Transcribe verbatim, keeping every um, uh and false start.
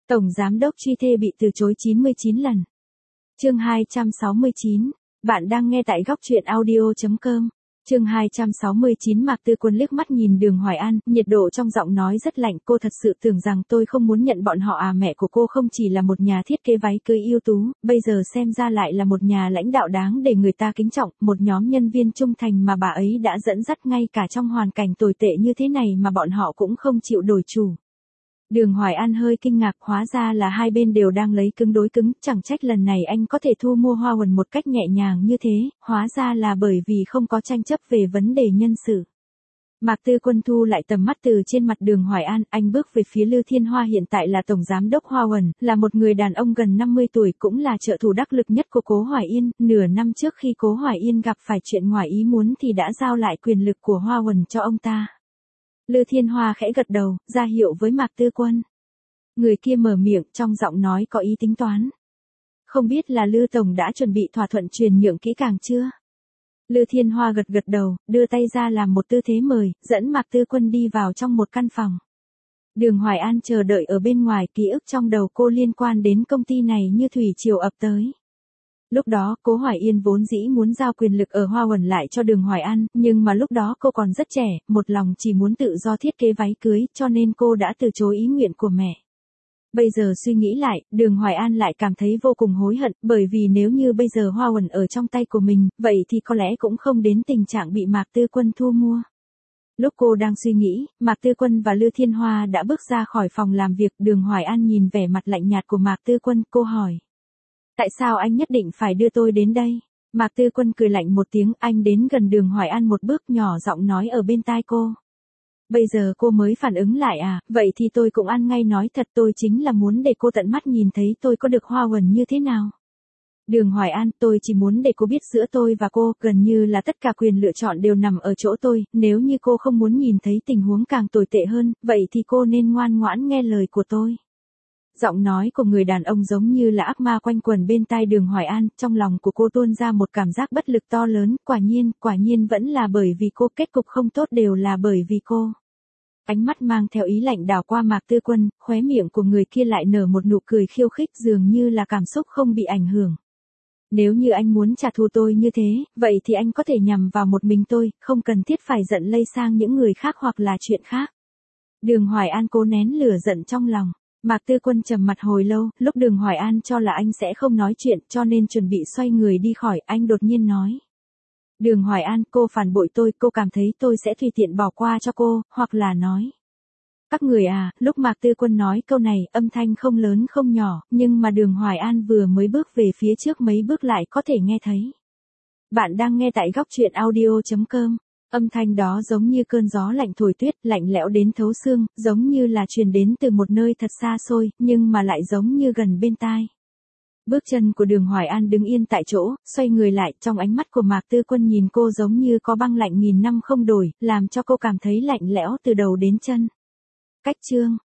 Tổng giám đốc truy thê bị từ chối chín mươi chín lần. Chương hai trăm sáu mươi chín. Bạn đang nghe tại góc truyện audio chấm com. Chương hai trăm sáu mươi chín. Mạc Tư Quân liếc mắt nhìn Đường Hoài An, nhiệt độ trong giọng nói rất lạnh. Cô thật sự tưởng rằng tôi không muốn nhận bọn họ à? Mẹ của cô không chỉ là một nhà thiết kế váy cưới ưu tú, bây giờ xem ra lại là một nhà lãnh đạo đáng để người ta kính trọng, một nhóm nhân viên trung thành mà bà ấy đã dẫn dắt ngay cả trong hoàn cảnh tồi tệ như thế này mà bọn họ cũng không chịu đổi chủ. Đường Hoài An hơi kinh ngạc, hóa ra là hai bên đều đang lấy cứng đối cứng, chẳng trách lần này anh có thể thu mua Hoa Huần một cách nhẹ nhàng như thế, hóa ra là bởi vì không có tranh chấp về vấn đề nhân sự. Mạc Tư Quân thu lại tầm mắt từ trên mặt Đường Hoài An, anh bước về phía Lư Thiên Hoa, hiện tại là tổng giám đốc Hoa Huần, là một người đàn ông gần năm mươi tuổi, cũng là trợ thủ đắc lực nhất của Cố Hoài Yên. Nửa năm trước khi Cố Hoài Yên gặp phải chuyện ngoài ý muốn thì đã giao lại quyền lực của Hoa Huần cho ông ta. Lư Thiên Hoa khẽ gật đầu, ra hiệu với Mạc Tư Quân. Người kia mở miệng, trong giọng nói có ý tính toán. Không biết là Lư Tổng đã chuẩn bị thỏa thuận truyền nhượng kỹ càng chưa? Lư Thiên Hoa gật gật đầu, đưa tay ra làm một tư thế mời, dẫn Mạc Tư Quân đi vào trong một căn phòng. Đường Hoài An chờ đợi ở bên ngoài, ký ức trong đầu cô liên quan đến công ty này như thủy triều ập tới. Lúc đó, Cố Hoài Yên vốn dĩ muốn giao quyền lực ở Hoa Huần lại cho Đường Hoài An, nhưng mà lúc đó cô còn rất trẻ, một lòng chỉ muốn tự do thiết kế váy cưới, cho nên cô đã từ chối ý nguyện của mẹ. Bây giờ suy nghĩ lại, Đường Hoài An lại cảm thấy vô cùng hối hận, bởi vì nếu như bây giờ Hoa Huần ở trong tay của mình, vậy thì có lẽ cũng không đến tình trạng bị Mạc Tư Quân thu mua. Lúc cô đang suy nghĩ, Mạc Tư Quân và Lư Thiên Hoa đã bước ra khỏi phòng làm việc. Đường Hoài An nhìn vẻ mặt lạnh nhạt của Mạc Tư Quân, cô hỏi. Tại sao anh nhất định phải đưa tôi đến đây? Mạc Tư Quân cười lạnh một tiếng, anh đến gần Đường Hoài An một bước, nhỏ giọng nói ở bên tai cô. Bây giờ cô mới phản ứng lại à, vậy thì tôi cũng ăn ngay nói thật, tôi chính là muốn để cô tận mắt nhìn thấy tôi có được Hoa Huần như thế nào. Đường Hoài An, tôi chỉ muốn để cô biết giữa tôi và cô, gần như là tất cả quyền lựa chọn đều nằm ở chỗ tôi, nếu như cô không muốn nhìn thấy tình huống càng tồi tệ hơn, vậy thì cô nên ngoan ngoãn nghe lời của tôi. Giọng nói của người đàn ông giống như là ác ma quanh quẩn bên tai Đường Hoài An, trong lòng của cô tuôn ra một cảm giác bất lực to lớn, quả nhiên, quả nhiên vẫn là bởi vì cô, kết cục không tốt đều là bởi vì cô. Ánh mắt mang theo ý lạnh đảo qua Mạc Tư Quân, khóe miệng của người kia lại nở một nụ cười khiêu khích, dường như là cảm xúc không bị ảnh hưởng. Nếu như anh muốn trả thù tôi như thế, vậy thì anh có thể nhằm vào một mình tôi, không cần thiết phải giận lây sang những người khác hoặc là chuyện khác. Đường Hoài An cố nén lửa giận trong lòng. Mạc Tư Quân trầm mặt hồi lâu, lúc Đường Hoài An cho là anh sẽ không nói chuyện cho nên chuẩn bị xoay người đi khỏi, anh đột nhiên nói. Đường Hoài An, cô phản bội tôi, cô cảm thấy tôi sẽ tùy tiện bỏ qua cho cô, hoặc là nói. Các người à, lúc Mạc Tư Quân nói câu này, âm thanh không lớn không nhỏ, nhưng mà Đường Hoài An vừa mới bước về phía trước mấy bước lại có thể nghe thấy. Bạn đang nghe tại góc truyện audio chấm com. Âm thanh đó giống như cơn gió lạnh thổi tuyết, lạnh lẽo đến thấu xương, giống như là truyền đến từ một nơi thật xa xôi, nhưng mà lại giống như gần bên tai. Bước chân của Đường Hoài An đứng yên tại chỗ, xoay người lại, trong ánh mắt của Mạc Tư Quân nhìn cô giống như có băng lạnh nghìn năm không đổi, làm cho cô cảm thấy lạnh lẽo từ đầu đến chân. Cách chương